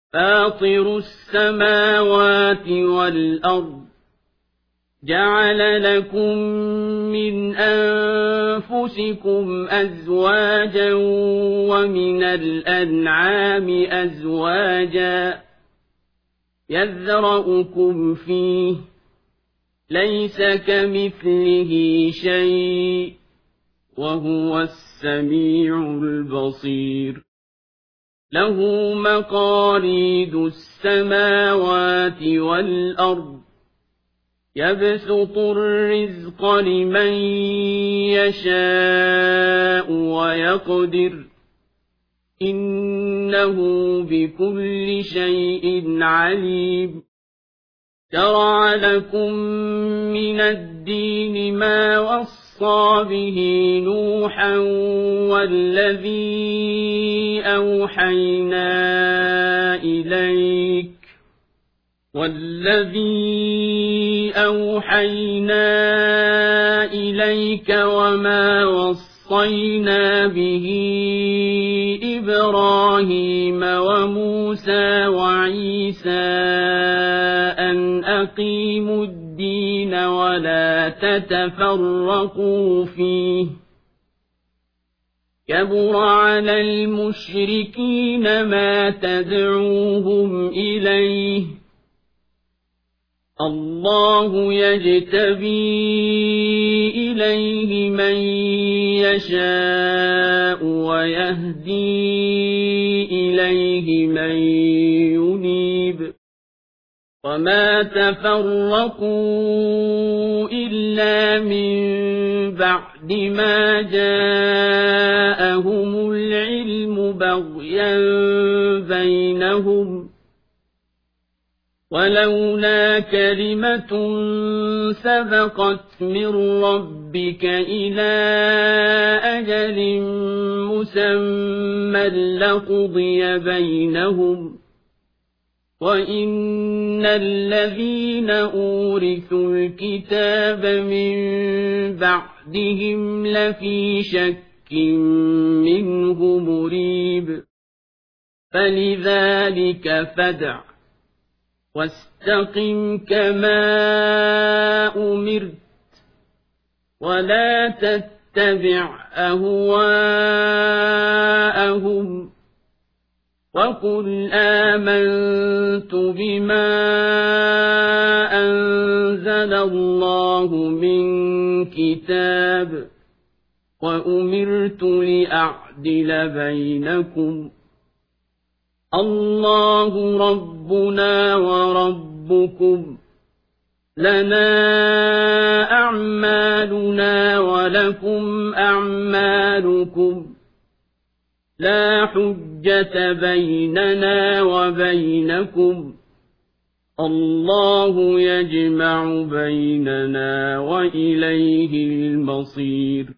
فاطر السماوات والأرض جعل لكم من أنفسكم أزواجا ومن الأنعام أزواجا يذرأكم فيه ليس كمثله شيء وهو السميع البصير له مقاليد السماوات والأرض يبسط الرزق لمن يشاء ويقدر إنه بكل شيء عليم شرع لكم من الدين ما وصى به نوحا والذي أوحينا إليك وما وصينا به إبراهيم وموسى وعيسى أن أقيموا الدين ولا تتفرقوا فيه كبر على المشركين ما تدعوهم إليه الله يجتبي إليه من يشاء ويهدي إليه من ينيب وما تفرقوا إلا من بعد ما جاءهم العلم بغيا بينهم ولولا كلمة سبقت من ربك إلى أجل مسمى لقضي بينهم وإن الذين أورثوا الكتاب من بعدهم لفي شك منه مريب فلذلك فادع واستقم كما أمرت ولا تتبع أهواءهم وقل آمنت بما أنزل الله من كتاب وأمرت لأعدل بينكم الله ربنا وربكم لنا أعمالنا ولكم أعمالكم لا حجة بيننا وبينكم الله يجمع بيننا وإليه المصير